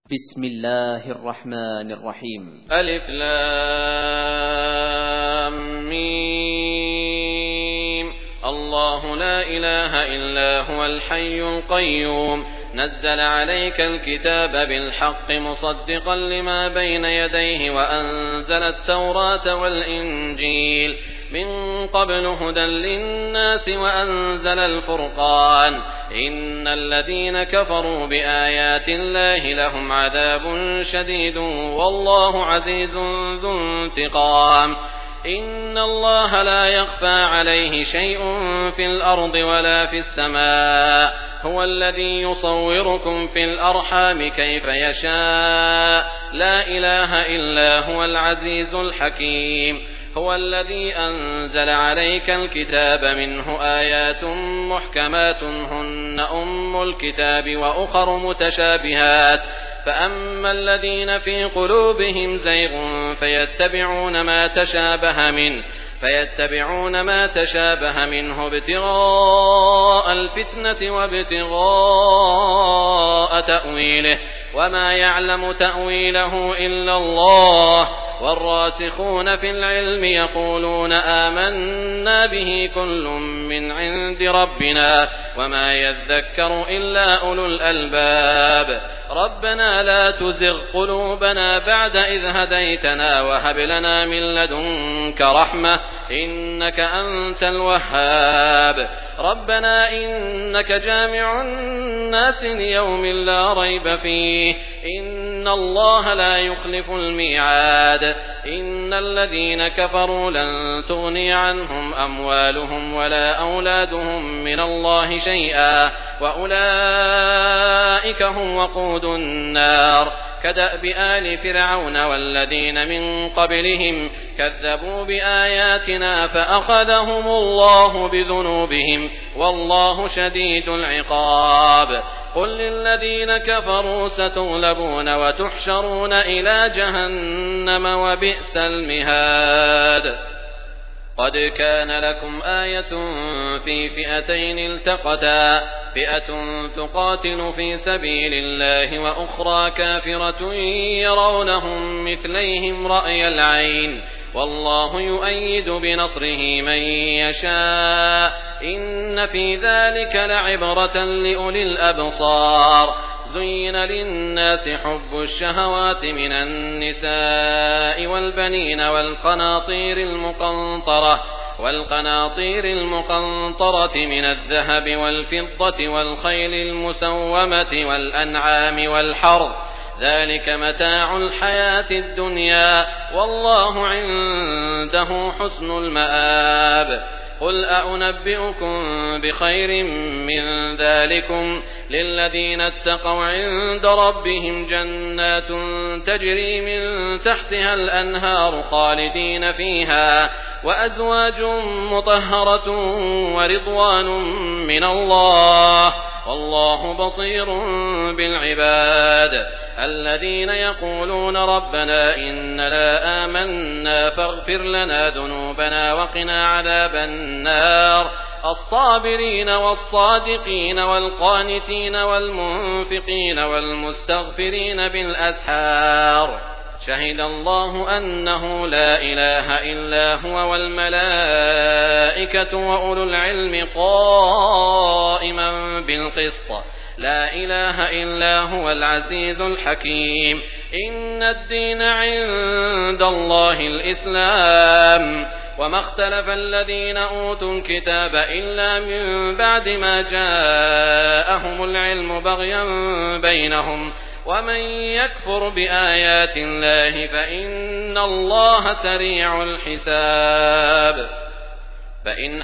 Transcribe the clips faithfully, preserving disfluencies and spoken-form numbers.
بسم الله الرحمن الرحيم. ألف لام ميم. الله لا إله إلا هو الحي القيوم نزل عليك الكتاب بالحق مصدقا لما بين يديه وأنزل التوراة والإنجيل من قبل هدى للناس وأنزل الفرقان إن الذين كفروا بآيات الله لهم عذاب شديد والله عزيز ذو انتقام. إن الله لا يخفى عليه شيء في الأرض ولا في السماء هو الذي يصوركم في الأرحام كيف يشاء لا إله إلا هو العزيز الحكيم. هو الذي أنزل عليك الكتاب منه آيات محكمات هن أم الكتاب وأخر متشابهات فأما الذين في قلوبهم زيغ فيتبعون ما تشابه منه فيتبعون ما تشابه منه ابتغاء الفتنة وابتغاء تأويله وما يعلم تأويله إلا الله والراسخون في العلم يقولون آمنا به كل من عند ربنا وما يذكر إلا أولو الألباب. ربنا لا تزغ قلوبنا بعد إذ هديتنا وهب لنا من لدنك رحمة إنك أنت الوهاب. ربنا إنك جامع الناس ليوم لا ريب فيه إن الله لا يخلف الميعاد. إن الذين كفروا لن تغني عنهم أموالهم ولا أولادهم من الله شيئا وأولئك هم وقود النار كدأب آل فرعون والذين من قبلهم كذبوا بآياتنا فأخذهم الله بذنوبهم والله شديد العقاب. قل للذين كفروا ستغلبون وتحشرون إلى جهنم وبئس المهاد. قد كان لكم آية في فئتين التقتا فئة تقاتل في سبيل الله وأخرى كافرة يرونهم مثليهم رأي العين والله يؤيد بنصره من يشاء إن في ذلك لعبرة لأولي الأبصار. زين للناس حب الشهوات من النساء والبنين والقناطير المقنطرة والقناطير المقنطرة من الذهب والفضة والخيل المسومة والأنعام والحرث ذلك متاع الحياة الدنيا والله عنده حسن المآب. قل أنبئكم بخير من ذلكم للذين اتقوا عند ربهم جنات تجري من تحتها الأنهار خالدين فيها وأزواج مطهرة ورضوان من الله والله بصير بالعباد. الذين يقولون ربنا إننا آمنا فاغفر لنا ذنوبنا وقنا عذاب النار. الصابرين والصادقين والقانتين والمنفقين والمستغفرين بالأسحار شهد الله أنه لا إله إلا هو والملائكة وأولو العلم قائما بالقسط لا إله إلا هو العزيز الحكيم. إن الدين عند الله الإسلام وما اختلف الذين أوتوا الكتاب إلا من بعد ما جاءهم العلم بغيا بينهم ومن يكفر بآيات الله فإن الله سريع الحساب. فإن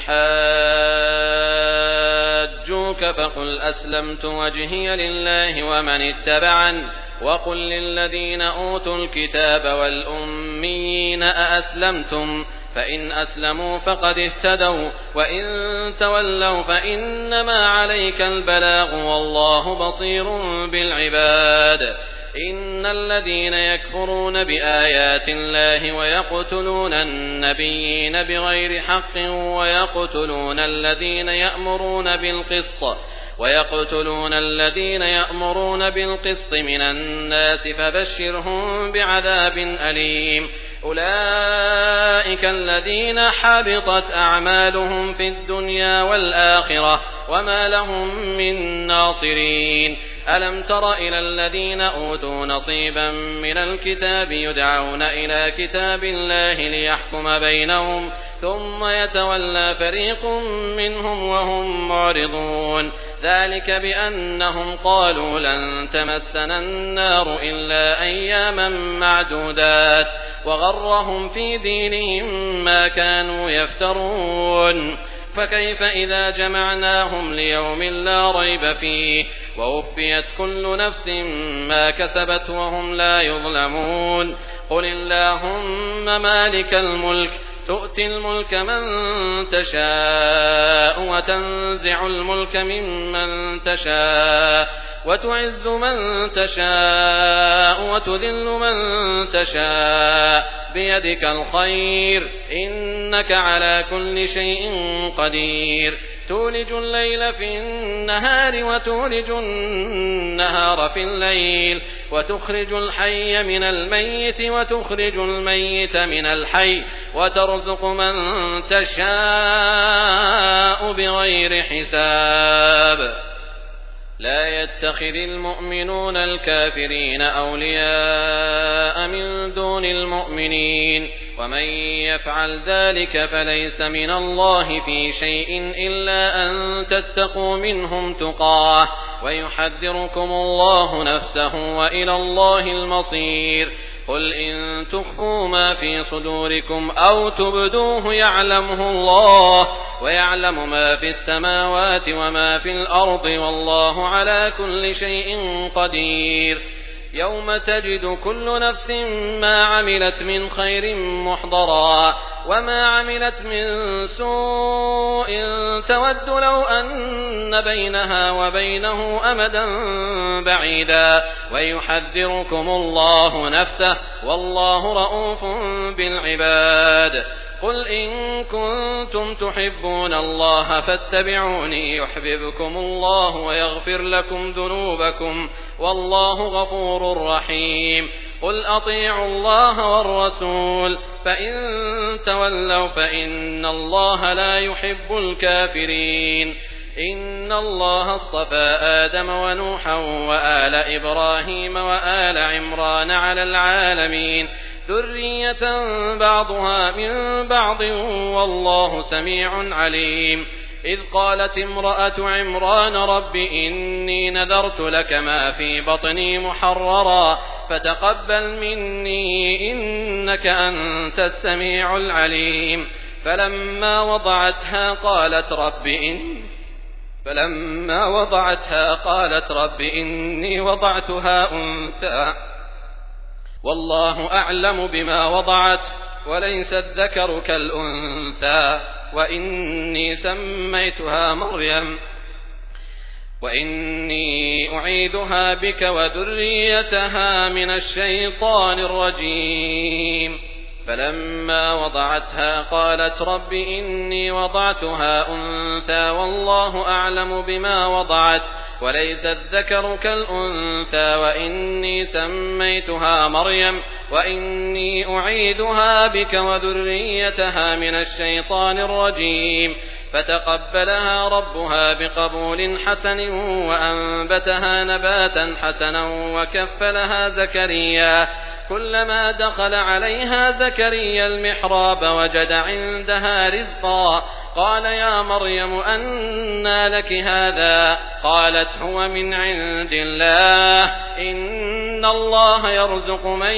حاجوك فقل أسلمت وجهي لله ومن اتبعن وقل للذين أوتوا الكتاب والأميين أأسلمتم فإن أسلموا فقد اهتدوا وإن تولوا فإنما عليك البلاغ والله بصير بالعباد. إن الذين يكفرون بآيات الله ويقتلون النبيين بغير حق ويقتلون الذين يأمرون بالقسط ويقتلون الذين يأمرون بالقسط من الناس فبشرهم بعذاب أليم أولئك الذين حبطت أعمالهم في الدنيا والآخرة وما لهم من ناصرين ألم تر إلى الذين أوتوا نصيبا من الكتاب يدعون إلى كتاب الله ليحكم بينهم ثم يتولى فريق منهم وهم معرضون ذلك بأنهم قالوا لن تمسنا النار إلا أياما معدودات وغرهم في دينهم ما كانوا يفترون فكيف إذا جمعناهم ليوم لا ريب فيه ووفيت كل نفس ما كسبت وهم لا يظلمون قل اللهم مالك الملك تؤتي الملك من تشاء وتنزع الملك ممن تشاء وتعز من تشاء وتذل من تشاء بيدك الخير إنك على كل شيء قدير تولج الليل في النهار وتولج النهار في الليل وتخرج الحي من الميت وتخرج الميت من الحي وترزق من تشاء بغير حساب لا يتخذ المؤمنون الكافرين أولياء من دون المؤمنين ومن يفعل ذلك فليس من الله في شيء إلا أن تتقوا منهم تقاه ويحذركم الله نفسه وإلى الله المصير قل إن تخفوا ما في صدوركم أو تبدوه يعلمه الله ويعلم ما في السماوات وما في الأرض والله على كل شيء قدير يوم تجد كل نفس ما عملت من خير محضرا وما عملت من سوء تود لو أن بينها وبينه أمدا بعيدا ويحذركم الله نفسه والله رؤوف بالعباد قل إن كنتم تحبون الله فاتبعوني يحببكم الله ويغفر لكم ذنوبكم والله غفور رحيم قل أطيعوا الله والرسول فإن تولوا فإن الله لا يحب الكافرين إن الله اصطفى آدم ونوحا وآل إبراهيم وآل عمران على العالمين ذرية بعضها من بعض والله سميع عليم إذ قالت امرأة عمران رب إني نذرت لك ما في بطني محررا فتقبل مني إنك أنت السميع العليم فلما وضعتها قالت رب إن فلما وضعتها قالت رب إني وضعتها أنثى والله أعلم بما وضعت وليس الذكر كالأنثى وإني سميتها مريم وإني أعيدها بك وذريتها من الشيطان الرجيم فلما وضعتها قالت رب إني وضعتها أنثى والله أعلم بما وضعت وليس الذكر كالأنثى وإني سميتها مريم وإني أعيدها بك وذريتها من الشيطان الرجيم فتقبلها ربها بقبول حسن وأنبتها نباتا حسنا وكفلها زكريا كلما دخل عليها زكريا المحراب وجد عندها رزقا قال يا مريم أنى لك هذا قالت هو من عند الله إن الله يرزق من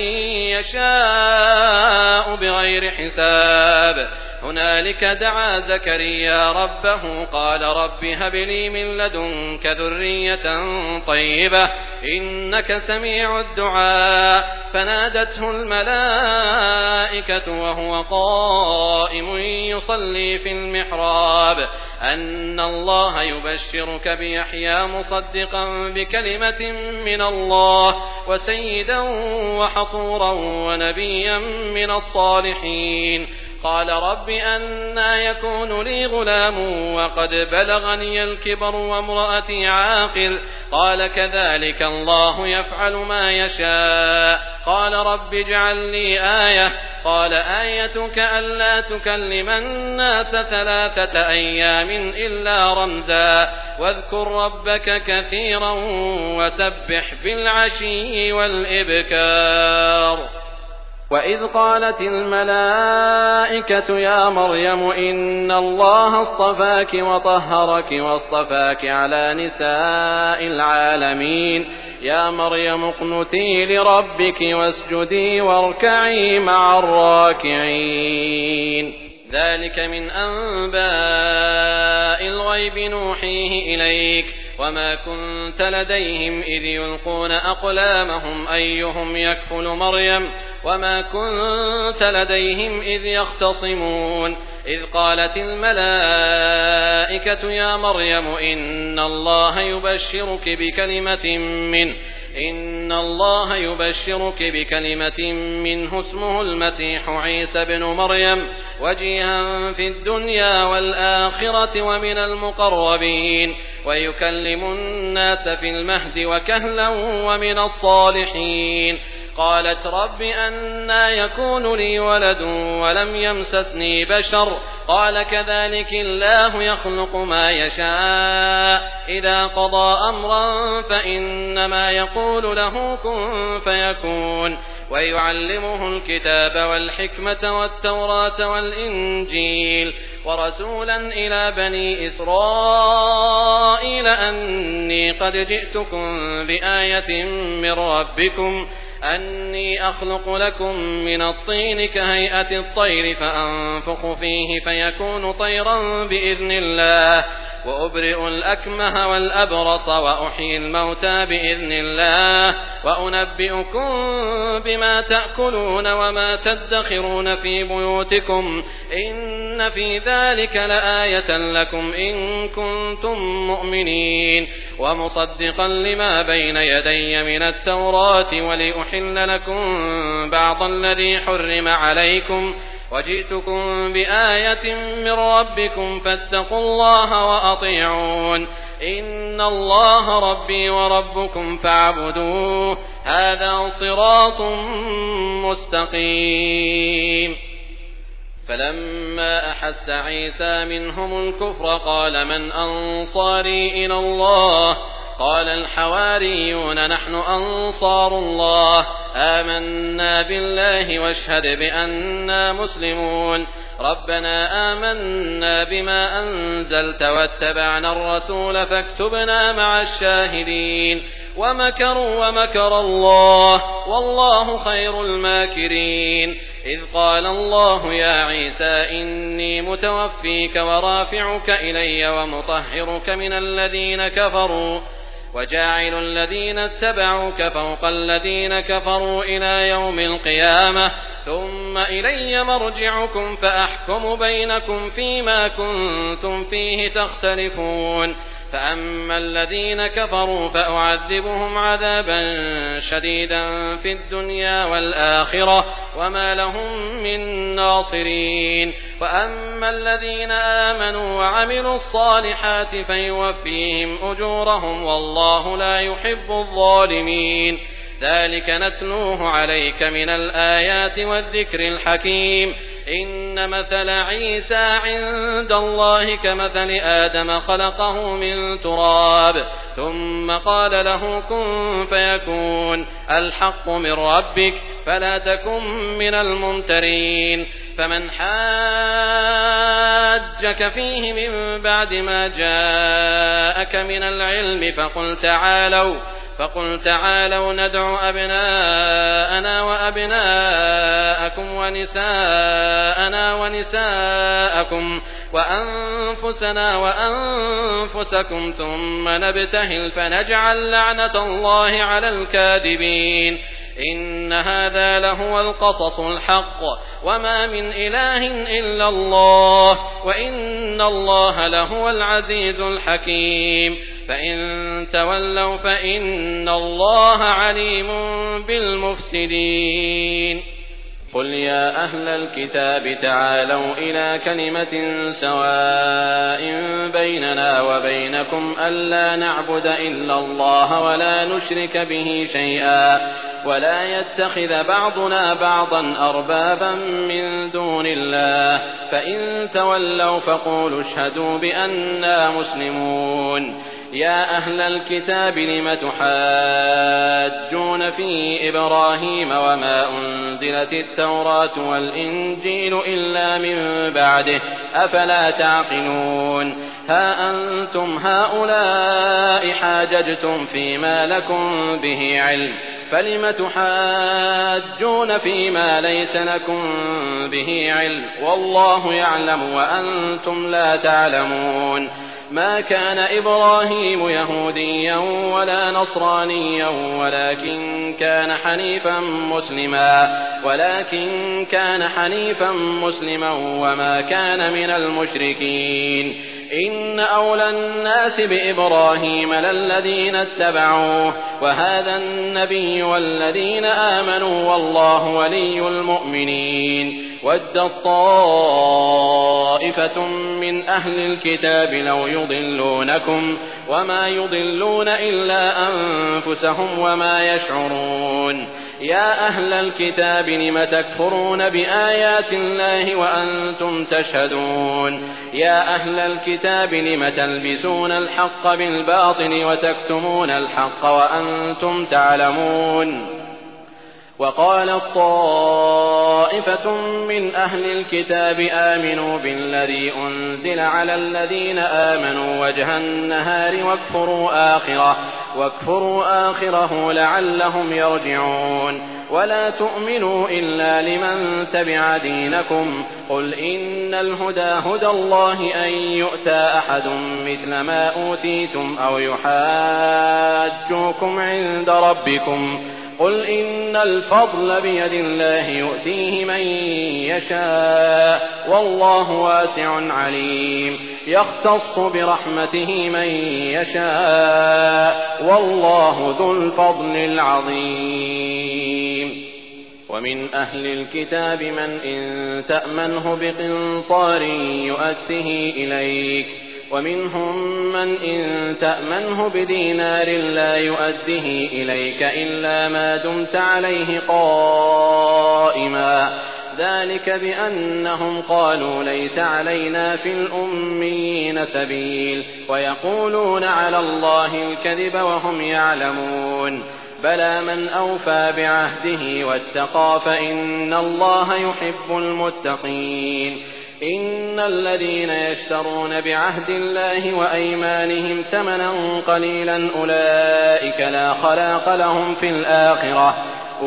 يشاء بغير حساب هنالك دعا زكريا ربه قال رب هب لي من لدنك ذرية طيبة إنك سميع الدعاء فنادته الملائكة وهو قائم يصلي في المحراب أن الله يبشرك بيحيى مصدقا بكلمة من الله وسيدا وحصورا ونبيا من الصالحين قال رب أنى يكون لي غلام وقد بلغني الكبر وامرأتي عاقر قال كذلك الله يفعل ما يشاء قال رب اجعل لي آية قال آيتك ألا تكلم الناس ثلاثة أيام إلا رمزا واذكر ربك كثيرا وسبح بالعشي والإبكار. وإذ قالت الملائكة يا مريم إن الله اصطفاك وطهرك واصطفاك على نساء العالمين يا مريم اقنتي لربك واسجدي واركعي مع الراكعين. ذلك من أنباء الغيب نوحيه إليك وما كنت لديهم إذ يلقون أقلامهم أيهم يكفل مريم وما كنت لديهم إذ يختصمون إذ قالت الملائكة يا مريم إن الله يبشرك بكلمة منه إن الله يبشرك بكلمة منه اسمه المسيح عيسى بن مريم وجيها في الدنيا والآخرة ومن المقربين ويكلم الناس في المهد وكهلا ومن الصالحين. قالت رب أنى يكون لي ولد ولم يمسسني بشر قال كذلك الله يخلق ما يشاء إذا قضى أمرا فإنما يقول له كن فيكون. ويعلمه الكتاب والحكمة والتوراة والإنجيل ورسولا إلى بني إسرائيل أني قد جئتكم بآية من ربكم أني أخلق لكم من الطين كهيئة الطير فأنفخ فيه فيكون طيرا بإذن الله وأبرئ الأكمه والأبرص وأحيي الموتى بإذن الله وأنبئكم بما تأكلون وما تدخرون في بيوتكم إن في ذلك لآية لكم إن كنتم مؤمنين ومصدقا لما بين يدي من التوراة ولأحل لكم بعض الذي حرم عليكم وجئتكم بآية من ربكم فاتقوا الله وأطيعون إن الله ربي وربكم فاعبدوه هذا صراط مستقيم. فلما أحس عيسى منهم الكفر قال من أنصاري إلى الله قال الحواريون نحن أنصار الله آمنا بالله واشهد بأننا مسلمون ربنا آمنا بما أنزلت واتبعنا الرسول فاكتبنا مع الشاهدين ومكروا ومكر الله والله خير الماكرين. إذ قال الله يا عيسى إني متوفيك ورافعك إلي ومطهرك من الذين كفروا وجاعل الذين اتبعوك فوق الذين كفروا إلى يوم القيامة ثم إلي مرجعكم فأحكم بينكم فيما كنتم فيه تختلفون فأما الذين كفروا فأعذبهم عذابا شديدا في الدنيا والآخرة وما لهم من ناصرين وأما الذين آمنوا وعملوا الصالحات فيوفيهم أجورهم والله لا يحب الظالمين. ذلك نتلوه عليك من الآيات والذكر الحكيم. إن مثل عيسى عند الله كمثل آدم خلقه من تراب ثم قال له كن فيكون الحق من ربك فلا تكن من الممترين. فمن حاجك فيه من بعد ما جاءك من العلم فقل تعالوا فقل تعالوا ندع أبناءنا وأبناءكم ونساءنا ونساءكم وأنفسنا وأنفسكم ثم نبتهل فنجعل لعنة الله على الكاذبين. إن هذا لهو القصص الحق وما من إله إلا الله وإن الله لهو العزيز الحكيم. فإن تولوا فإن الله عليم بالمفسدين. قل يا أهل الكتاب تعالوا إلى كلمة سواء بيننا وبينكم ألا نعبد إلا الله ولا نشرك به شيئا ولا يتخذ بعضنا بعضا أربابا من دون الله فإن تولوا فقولوا اشهدوا بأننا مسلمون يا أهل الكتاب لم تحاجون في إبراهيم وما أنزلت التوراة والإنجيل إلا من بعده أفلا تعقلون ها أنتم هؤلاء حاججتم فيما لكم به علم فلم تحاجون فيما ليس لكم به علم والله يعلم وأنتم لا تعلمون ما كان إبراهيم يهوديا ولا نصرانيا ولكن كان حنيفا مسلما ولكن كان حنيفا مسلما وما كان من المشركين إن أولى الناس بإبراهيم للذين اتبعوه وهذا النبي والذين آمنوا والله ولي المؤمنين ودت طائفة من أهل الكتاب لو يضلونكم وما يضلون إلا أنفسهم وما يشعرون يا أهل الكتاب لم تكفرون بآيات الله وأنتم تشهدون يا أهل الكتاب لم تلبسون الحق بالباطل وتكتمون الحق وأنتم تعلمون وقالت طائفة من أهل الكتاب آمنوا بالذي أنزل على الذين آمنوا وجه النهار واكفروا آخره واكفروا آخره لعلهم يرجعون ولا تؤمنوا إلا لمن تبع دينكم قل إن الهدى هدى الله أن يؤتى أحد مثل ما أوتيتم أو يحاجوكم عند ربكم قل إن الفضل بيد الله يؤتيه من يشاء والله واسع عليم يختص برحمته من يشاء والله ذو الفضل العظيم ومن أهل الكتاب من إن تأمنه بقنطار يؤده إليك ومنهم من إن تأمنه بدينار لا يؤده إليك إلا ما دمت عليه قائما ذلك بأنهم قالوا ليس علينا في الأميين سبيل ويقولون على الله الكذب وهم يعلمون بلى من أوفى بعهده واتقى فإن الله يحب المتقين إن الذين يشترون بعهد الله وأيمانهم ثمنا قليلا أولئك لا خلاق لهم في الآخرة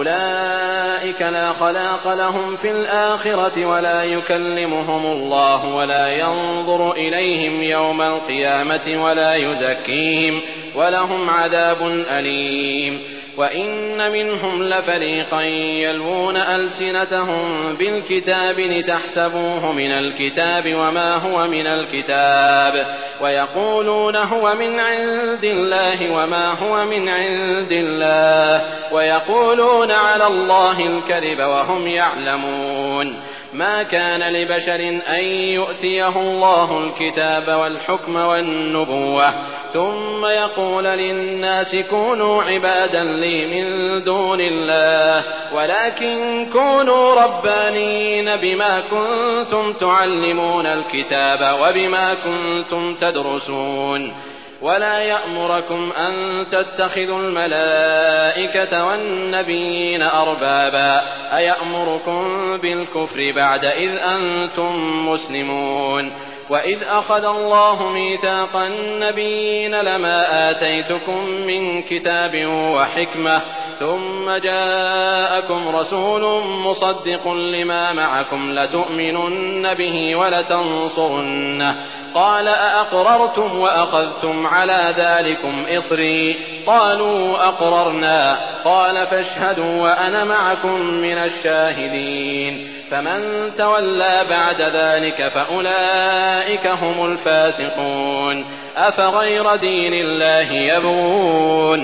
أولئك لا خلاق لهم في الآخرة ولا يكلمهم الله ولا ينظر إليهم يوم القيامة ولا يزكيهم ولهم عذاب أليم وإن منهم لفريقا يلوون ألسنتهم بالكتاب لتحسبوه من الكتاب وما هو من الكتاب ويقولون هو من عند الله وما هو من عند الله ويقولون على الله الكذب وهم يعلمون ما كان لبشر أن يؤتيه الله الكتاب والحكم والنبوة ثم يقول للناس كونوا عبادا لي من دون الله ولكن كونوا ربانين بما كنتم تعلمون الكتاب وبما كنتم تدرسون ولا يأمركم أن تتخذوا الملائكة والنبيين أربابا أيأمركم بالكفر بعد إذ أنتم مسلمون وإذ أخذ الله ميثاق النبيين لما آتيتكم من كتاب وحكمة ثم جاءكم رسول مصدق لما معكم لتؤمنن به ولتنصرنه قال أأقررتم وأخذتم على ذلكم إصري قالوا أقررنا قال فاشهدوا وأنا معكم من الشاهدين فمن تولى بعد ذلك فأولئك هم الفاسقون أفغير دين الله يبغون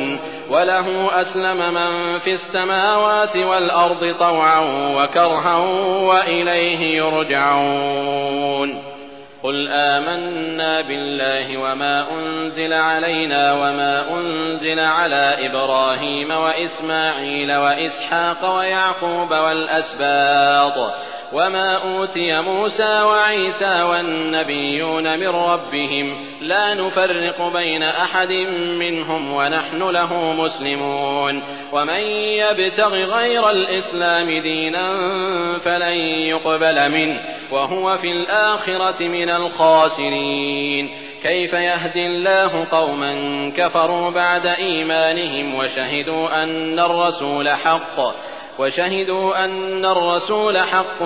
وله أسلم من في السماوات والأرض طوعا وكرها وإليه يرجعون. قل آمنا بالله وما أنزل علينا وما أنزل على إبراهيم وإسماعيل وإسحاق ويعقوب والأسباط وما أوتي موسى وعيسى والنبيون من ربهم لا نفرق بين أحد منهم ونحن له مسلمون. ومن يبتغ غير الإسلام دينا فلن يقبل منه وهو في الآخرة من الخاسرين. كيف يهدي الله قوما كفروا بعد إيمانهم وشهدوا أن الرسول حق وشهدوا أن الرسول حق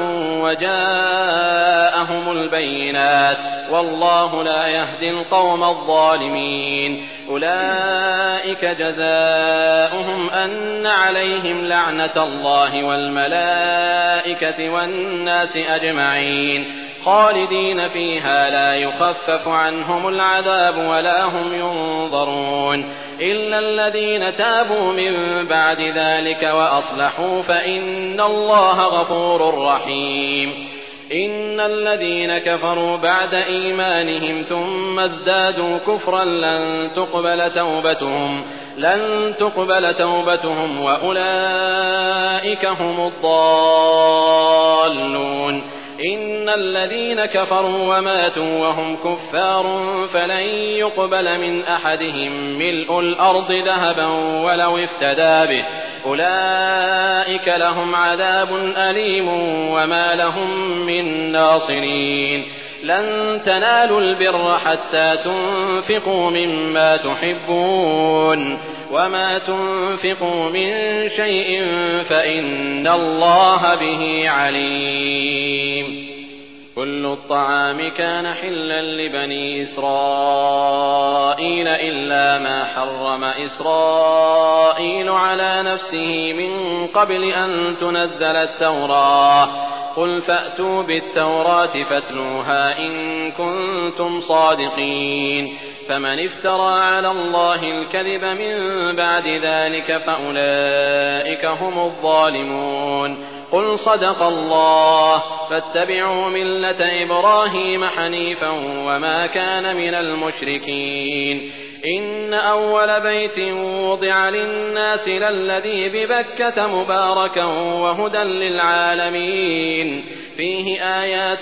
وجاءهم البينات والله لا يهدي القوم الظالمين. أولئك جزاؤهم أن عليهم لعنة الله والملائكة والناس أجمعين خالدين فيها لا يخفف عنهم العذاب ولا هم ينظرون إلا الذين تابوا من بعد ذلك وأصلحوا فإن الله غفور رحيم. إن الذين كفروا بعد إيمانهم ثم ازدادوا كفرا لن تقبل توبتهم لن تقبل توبتهم وأولئك هم الضالون. إن الذين كفروا وماتوا وهم كفار فلن يقبل من أحدهم ملء الأرض ذهبا ولو افتدى به أولئك لهم عذاب أليم وما لهم من ناصرين. لن تنالوا البر حتى تنفقوا مما تحبون وما تنفقوا من شيء فإن الله به عليم. كل الطعام كان حلا لبني إسرائيل إلا ما حرم إسرائيل على نفسه من قبل أن تنزل التوراة. قل فأتوا بالتوراة فاتلوها إن كنتم صادقين. فمن افترى على الله الكذب من بعد ذلك فأولئك هم الظالمون. قل صدق الله فاتبعوا ملة إبراهيم حنيفا وما كان من المشركين. إن أول بيت وضع للناس للذي ببكة مباركا وهدى للعالمين فيه آيات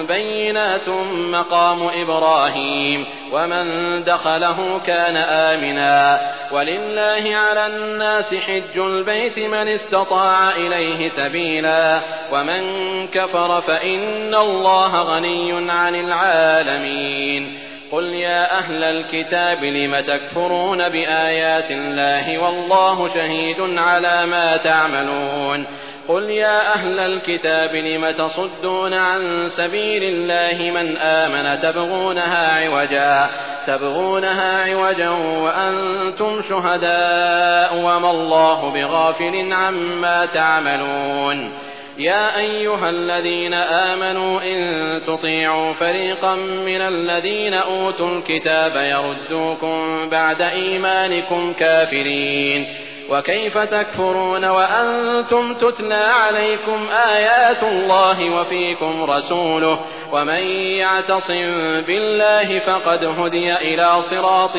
بينات مقام إبراهيم ومن دخله كان آمنا. ولله على الناس حج البيت من استطاع إليه سبيلا ومن كفر فإن الله غني عن العالمين. قل يا أهل الكتاب لم تكفرون بآيات الله والله شهيد على ما تعملون. قل يا أهل الكتاب لم تصدون عن سبيل الله من آمن تبغونها عوجا تبغونها عوجا وأنتم شهداء وما الله بغافل عما تعملون. يا أيها الذين آمنوا إن تطيعوا فريقا من الذين أوتوا الكتاب يردوكم بعد إيمانكم كافرين. وكيف تكفرون وأنتم تتلى عليكم آيات الله وفيكم رسوله ومن يعتصم بالله فقد هدي إلى صراط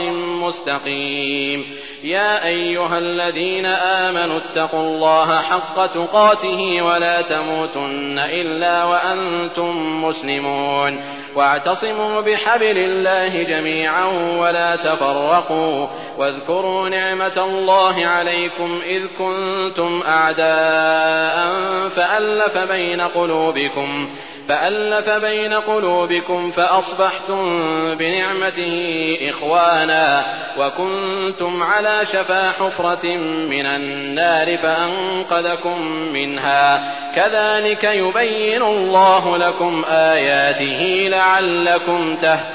مستقيم. يا أيها الذين آمنوا اتقوا الله حق تقاته ولا تموتن إلا وأنتم مسلمون واعتصموا بحبل الله جميعا ولا تفرقوا واذكروا نعمة الله عليكم إذ كنتم أعداء فألف بين قلوبكم فألف بين قلوبكم فأصبحتم بنعمته إخوانا وكنتم على شفا حفرة من النار فأنقذكم منها. كذلك يبين الله لكم آياته لعلكم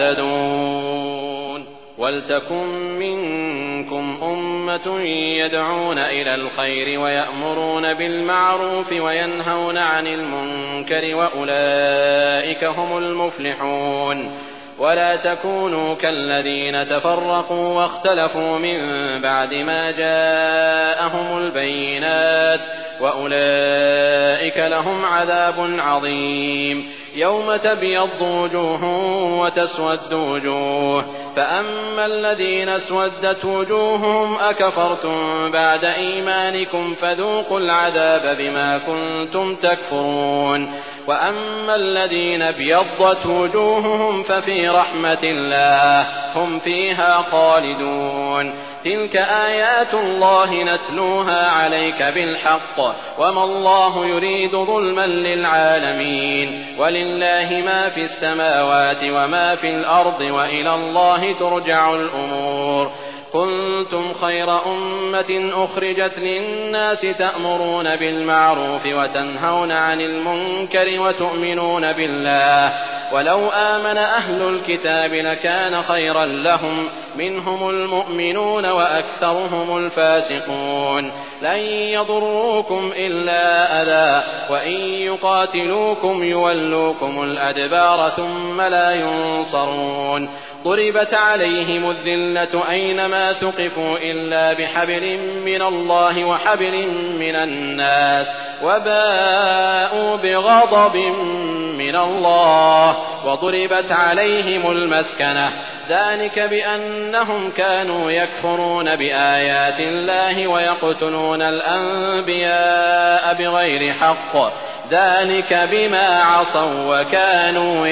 تهتدون. ولتكن منكم أمة يدعون إلى الخير ويأمرون بالمعروف وينهون عن المنكر وأولئك هم المفلحون. ولا تكونوا كالذين تفرقوا واختلفوا من بعد ما جاءهم البينات وأولئك لهم عذاب عظيم يوم تبيض وجوه وتسود وجوه فأما الذين اسودت وجوههم أكفرتم بعد إيمانكم فذوقوا العذاب بما كنتم تكفرون وأما الذين ابيضت وجوههم ففي رحمة الله هم فيها خالدون تلك آيات الله نتلوها عليك بالحق وما الله يريد ظلما للعالمين ولله ما في السماوات وما في الأرض وإلى الله ترجع الأمور كنتم خير أمة أخرجت للناس تأمرون بالمعروف وتنهون عن المنكر وتؤمنون بالله ولو آمن أهل الكتاب لكان خيرا لهم منهم المؤمنون وأكثرهم الفاسقون لن يضروكم إلا أذى وإن يقاتلوكم يولوكم الأدبار ثم لا ينصرون ضربت عليهم الذلة أينما ثقفوا إلا بحبل من الله وحبل من الناس وباءوا بغضب من الله وضربت عليهم المسكنة ذلك بأنهم كانوا يكفرون بآيات الله ويقتلون الأنبياء بغير حق ذلك بما عصوا وكانوا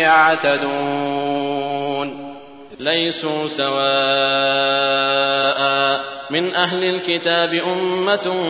يعتدون ليسوا سواء من أهل الكتاب أمة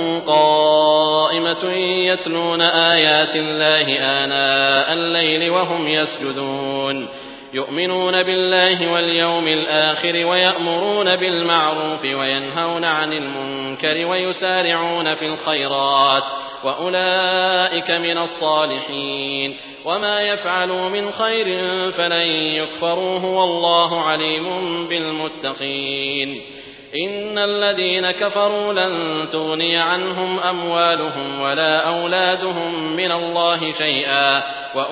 قائمة يتلون آيات الله آناء الليل وهم يسجدون يؤمنون بالله واليوم الآخر ويأمرون بالمعروف وينهون عن المنكر ويسارعون في الخيرات وأولئك من الصالحين وما يفعلوا من خير فلن يكفروه والله عليم بالمتقين إن الذين كفروا لن تغني عنهم أموالهم ولا أولادهم من الله شيئا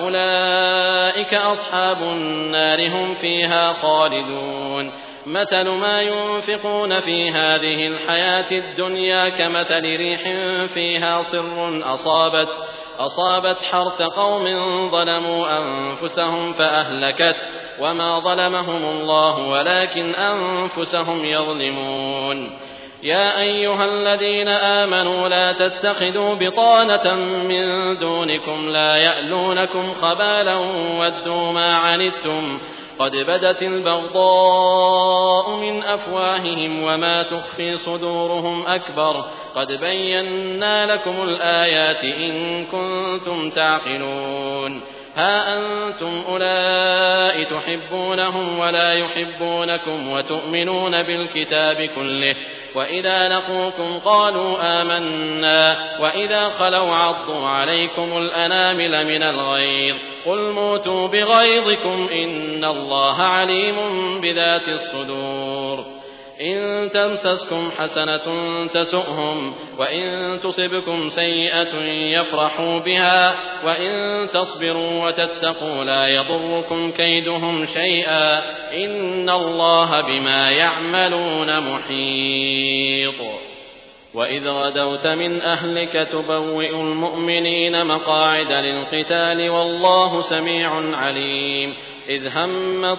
وأولئك أصحاب النار هم فيها خالدون مثل ما ينفقون في هذه الحياة الدنيا كمثل ريح فيها صر أصابت أصابت حرث قوم ظلموا أنفسهم فأهلكت وما ظلمهم الله ولكن أنفسهم يظلمون يا أيها الذين آمنوا لا تتخذوا بطانة من دونكم لا يألونكم خبالا ودوا ما عنتم قد بدت البغضاء من أفواههم وما تخفي صدورهم أكبر قد بينا لكم الآيات إن كنتم تعقلون ها أنتم أولئك تحبونهم ولا يحبونكم وتؤمنون بالكتاب كله وإذا لقوكم قالوا آمنا وإذا خلوا عضوا عليكم الأنامل من الغيظ قل موتوا بغيظكم إن الله عليم بذات الصدور إن تمسسكم حسنة تسؤهم وإن تصبكم سيئة يفرحوا بها وإن تصبروا وتتقوا لا يضركم كيدهم شيئا إن الله بما يعملون محيط وإذ غدوت من أهلك تبوئ المؤمنين مقاعد للقتال والله سميع عليم إذ همت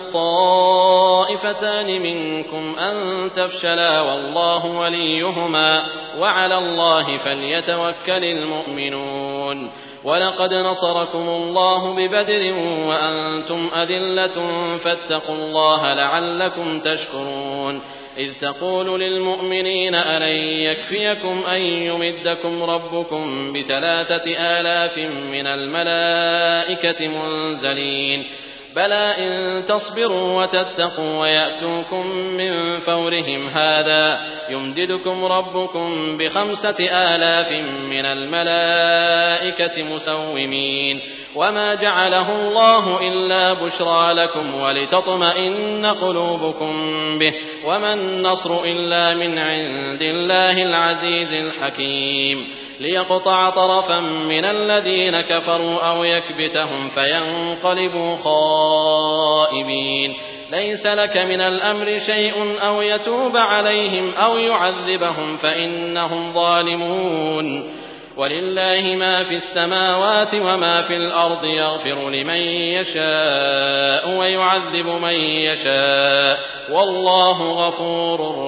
طائفتان منكم أن تفشلا والله وليهما وعلى الله فليتوكل المؤمنون ولقد نصركم الله ببدر وأنتم أذلة فاتقوا الله لعلكم تشكرون إذ تقول للمؤمنين ألن يكفيكم أن يمدكم ربكم بثلاثة آلاف من الملائكة منزلين بلى إن تصبروا وتتقوا ويأتوكم من فورهم هذا يمددكم ربكم بخمسة آلاف من الملائكة مسومين وما جعله الله إلا بشرى لكم ولتطمئن قلوبكم به وما النصر إلا من عند الله العزيز الحكيم ليقطع طرفا من الذين كفروا أو يكبتهم فينقلبوا خائبين ليس لك من الأمر شيء أو يتوب عليهم أو يعذبهم فإنهم ظالمون ولله ما في السماوات وما في الأرض يغفر لمن يشاء ويعذب من يشاء والله غفور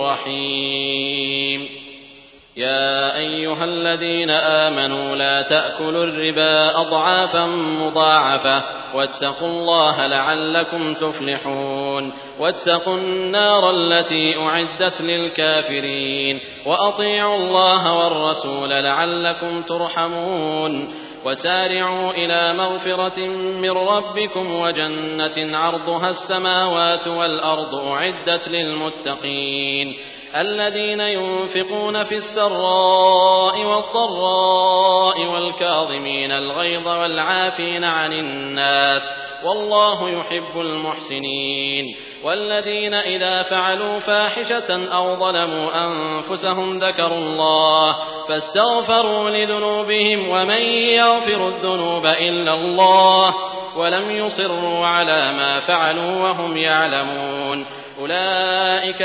رحيم. يا أيها الذين آمنوا لا تأكلوا الربا أضعافا مضاعفة واتقوا الله لعلكم تفلحون واتقوا النار التي أعدت للكافرين وأطيعوا الله والرسول لعلكم ترحمون وسارعوا إلى مغفرة من ربكم وجنة عرضها السماوات والأرض أعدت للمتقين الذين ينفقون في السراء والضراء والكاظمين الغيظ والعافين عن الناس والله يحب المحسنين والذين إذا فعلوا فاحشة أو ظلموا أنفسهم ذكروا الله فاستغفروا لذنوبهم ومن يغفر الذنوب إلا الله ولم يصروا على ما فعلوا وهم يعلمون أولئك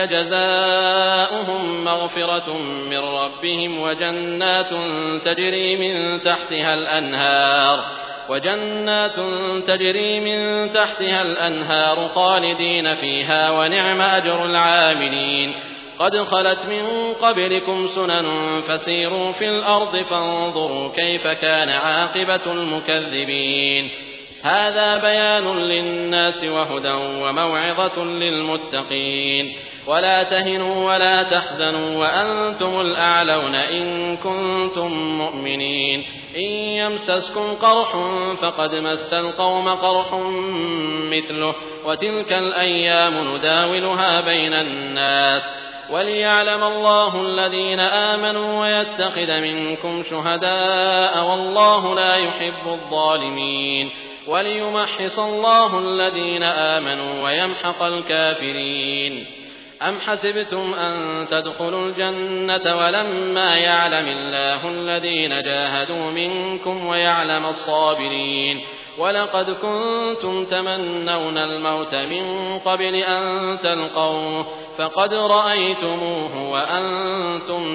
جزاؤهم مغفرة من ربهم وجنات تجري من تحتها الأنهار وجنات تجري من تحتها الأنهار خالدين فيها ونعم أجر العاملين قد خلت من قبلكم سنن فسيروا في الأرض فانظروا كيف كان عاقبة المكذبين هذا بيان للناس وهدى وموعظة للمتقين ولا تهنوا ولا تحزنوا وأنتم الأعلون إن كنتم مؤمنين إن يمسسكم قرح فقد مس القوم قرح مثله وتلك الأيام نداولها بين الناس وليعلم الله الذين آمنوا ويتخذ منكم شهداء والله لا يحب الظالمين وليمحص الله الذين آمنوا ويمحق الكافرين أم حسبتم أن تدخلوا الجنة ولما يعلم الله الذين جاهدوا منكم ويعلم الصابرين ولقد كنتم تمنون الموت من قبل أن تلقوه فقد رأيتموه وأنتم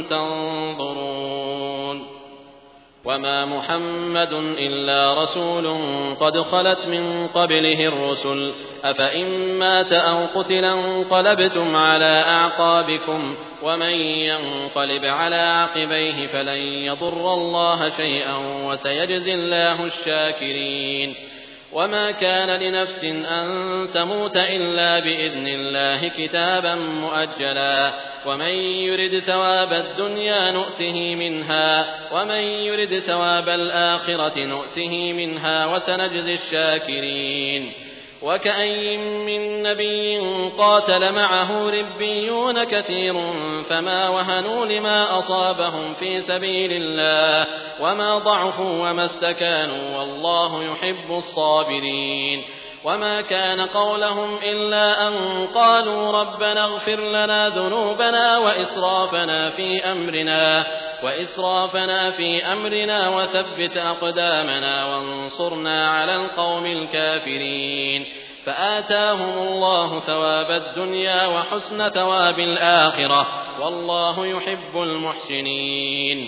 تنظرون وما محمد إلا رسول قد خلت من قبله الرسل أفإن مات أو قتل انقلبتم على أعقابكم ومن ينقلب على عقبيه فلن يضر الله شيئا وسيجزي الله الشاكرين وما كان لنفس أن تموت إلا بإذن الله كتابا مؤجلا ومن يرد ثواب الدنيا نؤته منها ومن يرد ثواب الآخرة نؤته منها وسنجزي الشاكرين وكأي من نبي قاتل معه ربيون كثير فما وهنوا لما أصابهم في سبيل الله وما ضعفوا وما استكانوا والله يحب الصابرين وما كان قولهم إلا أن قالوا ربنا اغفر لنا ذنوبنا وإسرافنا في أمرنا وإسرافنا في أمرنا وثبت أقدامنا وانصرنا على القوم الكافرين فآتاهم الله ثواب الدنيا وحسن ثواب الآخرة والله يحب المحسنين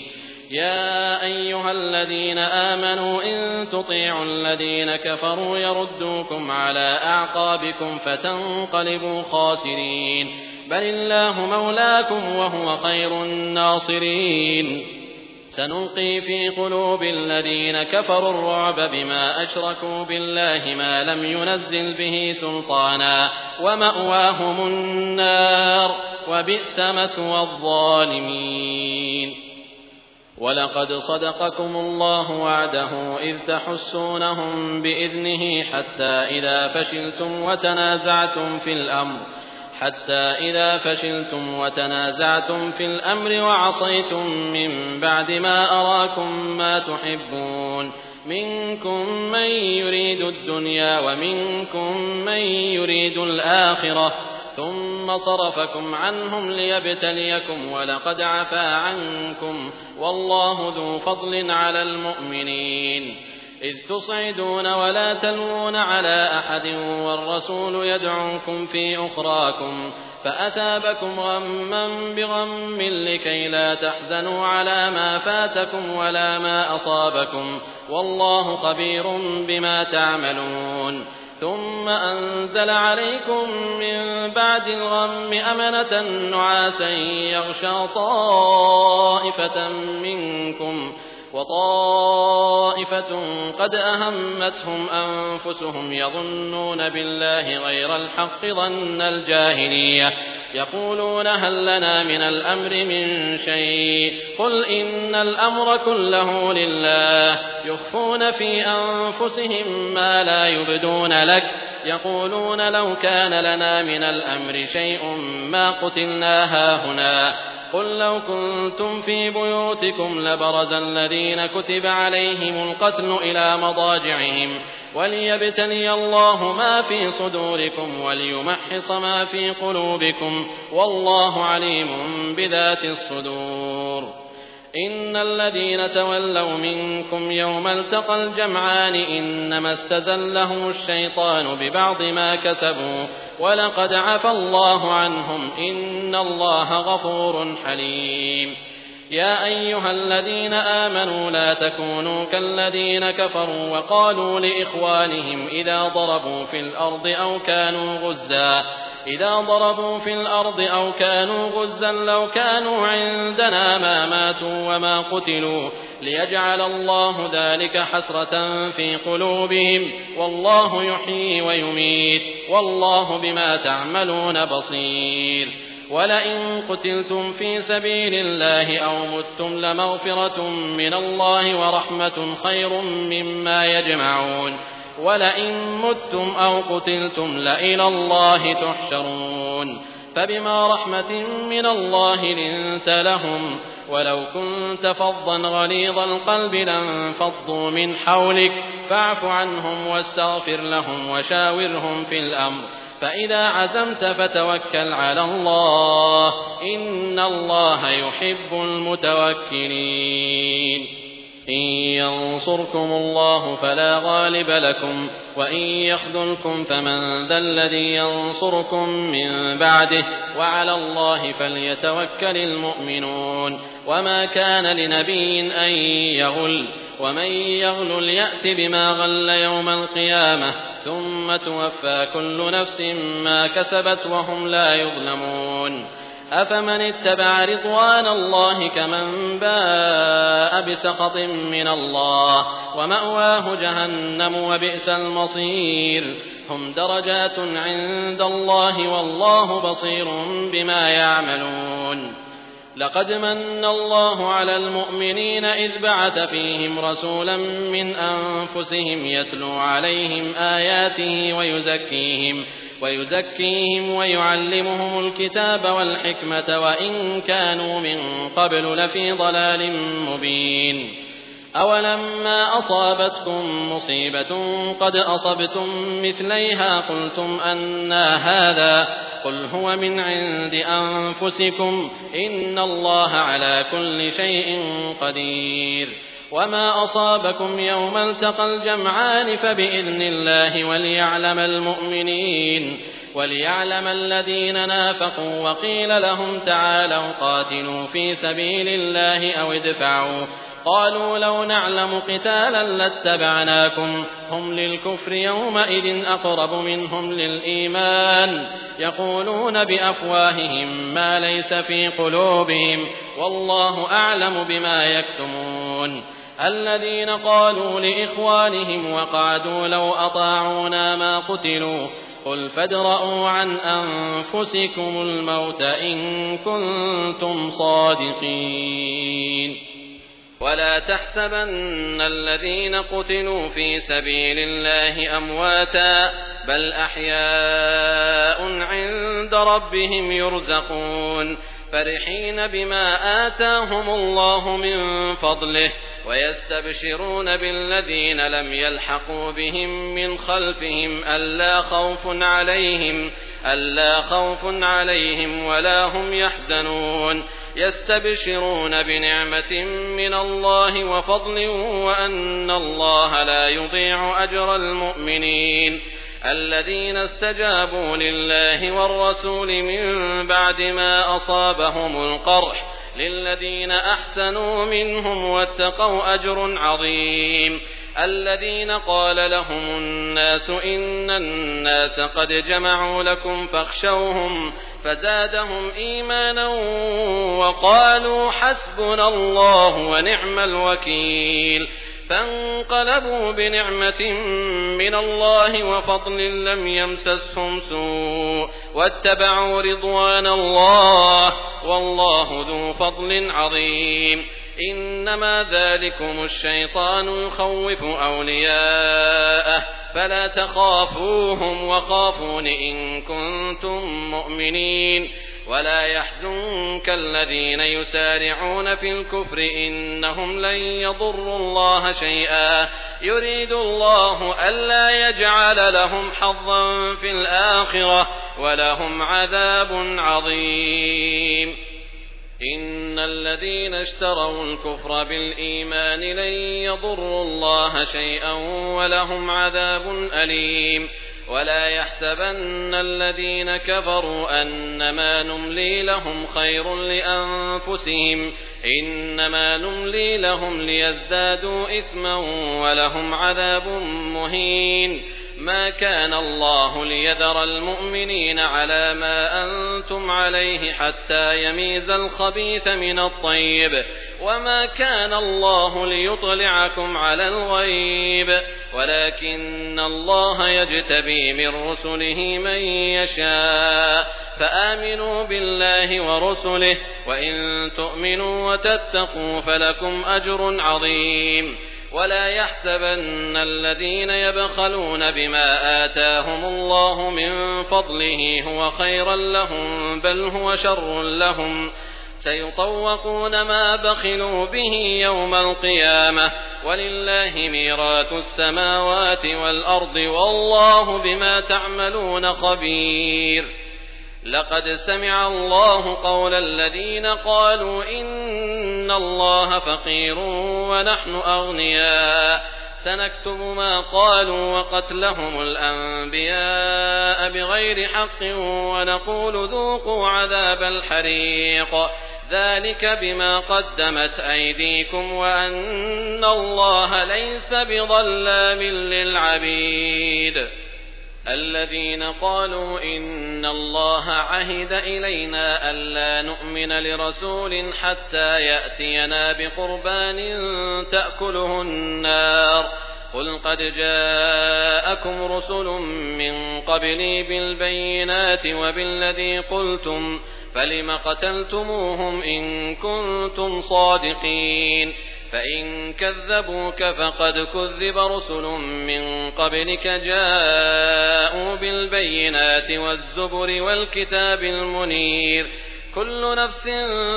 يا أيها الذين آمنوا إن تطيعوا الذين كفروا يردوكم على أعقابكم فتنقلبوا خاسرين بل الله مولاكم وهو خير الناصرين سنلقي في قلوب الذين كفروا الرعب بما أشركوا بالله ما لم ينزل به سلطانا ومأواهم النار وبئس مثوى الظالمين ولقد صدقكم الله وعده إذ تحسونهم بإذنه حتى إذا فشلتم وتنازعتم في الأمر حتى إذا فشلتم وتنازعتم في الأمر وعصيتم من بعد ما أراكم ما تحبون منكم من يريد الدنيا ومنكم من يريد الآخرة ثم صرفكم عنهم ليبتليكم ولقد عفا عنكم والله ذو فضل على المؤمنين إذ تصعدون ولا تلوون على أحد والرسول يدعوكم في أخراكم فأثابكم غما بغم لكي لا تحزنوا على ما فاتكم ولا ما أصابكم والله خبير بما تعملون ثم أنزل عليكم من بعد الغم أمنة نعاسا يغشى طائفة منكم وطائفة قد أهمتهم أنفسهم يظنون بالله غير الحق ظن الجاهلية يقولون هل لنا من الأمر من شيء قل إن الأمر كله لله يخفون في أنفسهم ما لا يبدون لك يقولون لو كان لنا من الأمر شيء ما قتلنا هاهنا قل لو كنتم في بيوتكم لبرز الذين كتب عليهم القتل إلى مضاجعهم وليبتلي الله ما في صدوركم وليمحص ما في قلوبكم والله عليم بذات الصدور إن الذين تولوا منكم يوم التقى الجمعان إنما استزلهم الشيطان ببعض ما كسبوا ولقد عفى الله عنهم إن الله غفور حليم يا أيها الذين آمنوا لا تكونوا كالذين كفروا وقالوا لإخوانهم إذا ضربوا في الأرض أو كانوا غزا إذا ضربوا في الأرض أو كانوا غزا لو كانوا عندنا ما ماتوا وما قتلوا ليجعل الله ذلك حسرة في قلوبهم والله يحيي ويميت والله بما تعملون بصير ولئن قتلتم في سبيل الله أو متم لمغفرة من الله ورحمة خير مما يجمعون ولئن متم أو قتلتم لإلى الله تحشرون فبما رحمة من الله لنت لهم ولو كنت فظا غليظ القلب لانفضوا من حولك فاعف عنهم واستغفر لهم وشاورهم في الأمر فإذا عزمت فتوكل على الله إن الله يحب المتوكلين إن ينصركم الله فلا غالب لكم وإن يخذلكم فمن ذا الذي ينصركم من بعده وعلى الله فليتوكل المؤمنون وما كان لنبي أن يغل ومن يغل يأت بما غل يوم القيامة ثم توفى كل نفس ما كسبت وهم لا يظلمون أفمن اتبع رضوان الله كمن باء بسخط من الله ومأواه جهنم وبئس المصير هم درجات عند الله والله بصير بما يعملون لقد من الله على المؤمنين إذ بعث فيهم رسولا من أنفسهم يتلو عليهم آياته ويزكيهم ويزكيهم ويعلمهم الكتاب والحكمة وإن كانوا من قبل لفي ضلال مبين أولما أصابتكم مصيبة قد أصبتم مثليها قلتم أنى هذا قل هو من عند أنفسكم إن الله على كل شيء قدير وما أصابكم يوم التقى الجمعان فبإذن الله وليعلم المؤمنين وليعلم الذين نافقوا وقيل لهم تعالوا قاتلوا في سبيل الله أو ادفعوا قالوا لو نعلم قتالا لاتبعناكم هم للكفر يومئذ أقرب منهم للإيمان يقولون بأفواههم ما ليس في قلوبهم والله أعلم بما يكتمون الذين قالوا لإخوانهم وقعدوا لو أطاعونا ما قتلوا قل فادرءوا عن أنفسكم الموت إن كنتم صادقين ولا تحسبن الذين قتلوا في سبيل الله أمواتا بل أحياء عند ربهم يرزقون فرحين بما آتاهم الله من فضله ويستبشرون بالذين لم يلحقوا بهم من خلفهم ألا خوف عليهم ألا خوف عليهم ولا هم يحزنون يستبشرون بنعمة من الله وفضل وأن الله لا يضيع أجر المؤمنين الذين استجابوا لله والرسول من بعد ما أصابهم القرح للذين أحسنوا منهم واتقوا أجر عظيم الذين قال لهم الناس إن الناس قد جمعوا لكم فاخشوهم فزادهم إيمانا وقالوا حسبنا الله ونعم الوكيل فانقلبوا بنعمة من الله وفضل لم يمسسهم سوء واتبعوا رضوان الله والله ذو فضل عظيم إنما ذلكم الشيطان يخوف أولياءه فلا تخافوهم وخافون إن كنتم مؤمنين ولا يحزنك الذين يسارعون في الكفر إنهم لن يضروا الله شيئا يريد الله ألا يجعل لهم حظا في الآخرة ولهم عذاب عظيم إن الذين اشتروا الكفر بالإيمان لن يضروا الله شيئا ولهم عذاب أليم ولا يحسبن الذين كفروا أنما نملي لهم خير لأنفسهم إنما نملي لهم ليزدادوا إثما ولهم عذاب مهين ما كان الله ليذر المؤمنين على ما أنتم عليه حتى يميز الخبيث من الطيب وما كان الله ليطلعكم على الغيب ولكن الله يجتبي من رسله من يشاء فآمنوا بالله ورسله وإن تؤمنوا وتتقوا فلكم أجر عظيم ولا يحسبن الذين يبخلون بما آتاهم الله من فضله هو خيرا لهم بل هو شر لهم سيطوقون ما بخلوا به يوم القيامة ولله ميراث السماوات والأرض والله بما تعملون خبير لقد سمع الله قول الذين قالوا إن الله فقير ونحن أغنياء سنكتب ما قالوا وقتلهم الأنبياء بغير حق ونقول ذوقوا عذاب الحريق ذلك بما قدمت أيديكم وأن الله ليس بظلام للعبيد الذين قالوا إن الله عهد إلينا ألا نؤمن لرسول حتى يأتينا بقربان تأكله النار قل قد جاءكم رسل من قبلي بالبينات وبالذي قلتم فلم قتلتموهم إن كنتم صادقين فإن كذبوك فقد كذب رسل من قبلك جاءوا بالبينات والزبر والكتاب المنير كل نفس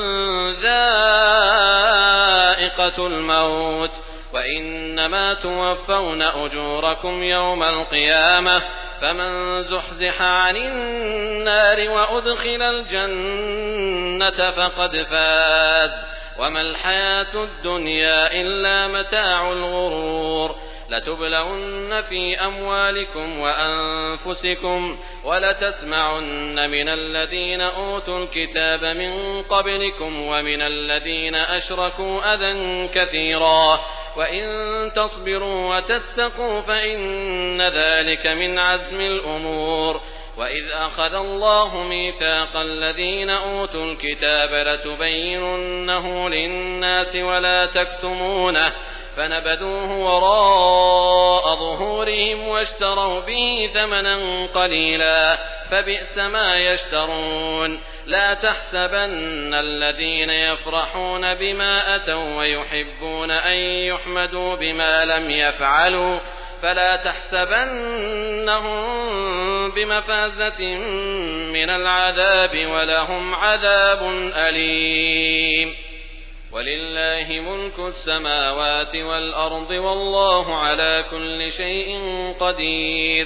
ذائقة الموت وإنما توفون أجوركم يوم القيامة فمن زحزح عن النار وأدخل الجنة فقد فاز وما الحياة الدنيا إلا متاع الغرور لتبلون في أموالكم وأنفسكم ولتسمعن من الذين أوتوا الكتاب من قبلكم ومن الذين أشركوا أذى كثيرا وإن تصبروا وتتقوا فإن ذلك من عزم الأمور وإذ أخذ الله ميثاق الذين أوتوا الكتاب لتبيننه للناس ولا تكتمونه فنبذوه وراء ظهورهم واشتروا به ثمنا قليلا فبئس ما يشترون لا تحسبن الذين يفرحون بما أتوا ويحبون أن يحمدوا بما لم يفعلوا فلا تحسبنهم بمفازة من العذاب ولهم عذاب أليم ولله ملك السماوات والأرض والله على كل شيء قدير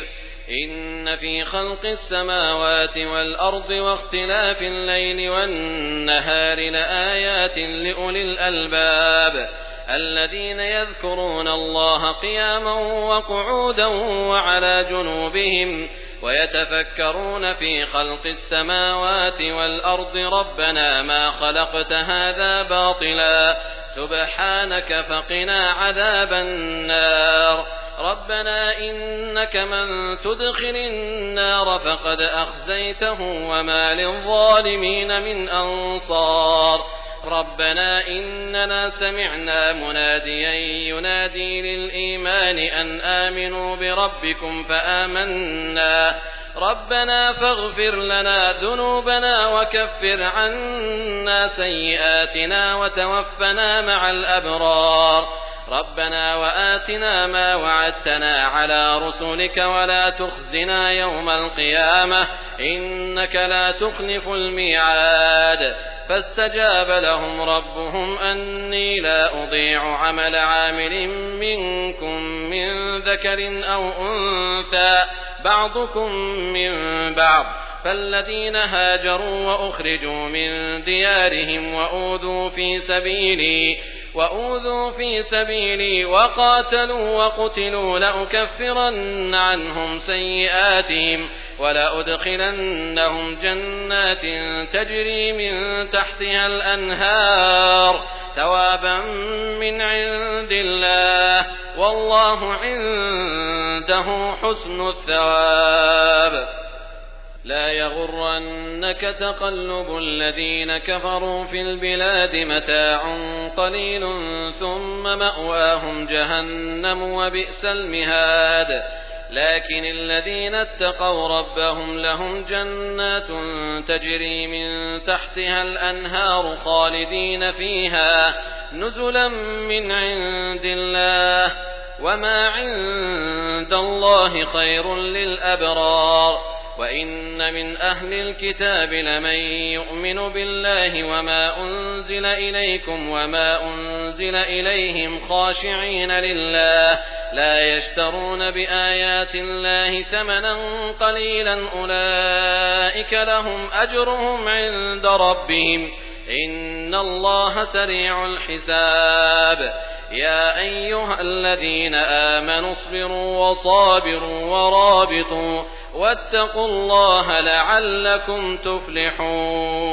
إن في خلق السماوات والأرض واختلاف الليل والنهار لآيات لأولي الألباب الذين يذكرون الله قياما وقعودا وعلى جنوبهم ويتفكرون في خلق السماوات والأرض ربنا ما خلقت هذا باطلا سبحانك فقنا عذاب النار ربنا إنك من تدخل النار فقد أخزيته وما للظالمين من أنصار ربنا إننا سمعنا مناديا ينادي للإيمان أن آمنوا بربكم فآمنا ربنا فاغفر لنا ذنوبنا وكفر عنا سيئاتنا وتوفنا مع الأبرار ربنا وآتنا ما وعدتنا على رسلك ولا تخزنا يوم القيامة إنك لا تخلف الميعاد فاستجاب لهم ربهم أني لا أضيع عمل عامل منكم من ذكر أو أنثى بعضكم من بعض فالذين هاجروا وأخرجوا من ديارهم وأوذوا في سبيلي وأوذوا في سبيلي وقاتلوا وقتلوا لأكفرن عنهم سيئاتهم ولأدخلنهم جنات تجري من تحتها الأنهار ثوابا من عند الله والله عنده حسن الثواب لا يغرنك تقلب الذين كفروا في البلاد متاع قليل ثم مأواهم جهنم وبئس المهاد لكن الذين اتقوا ربهم لهم جنات تجري من تحتها الأنهار خالدين فيها نزلا من عند الله وما عند الله خير للأبرار وإن من أهل الكتاب لمن يؤمن بالله وما أنزل إليكم وما أنزل إليهم خاشعين لله لا يشترون بآيات الله ثمنا قليلا أولئك لهم أجرهم عند ربهم إن الله سريع الحساب يا أيها الذين آمنوا اصبروا وصابروا ورابطوا واتقوا الله لعلكم تفلحون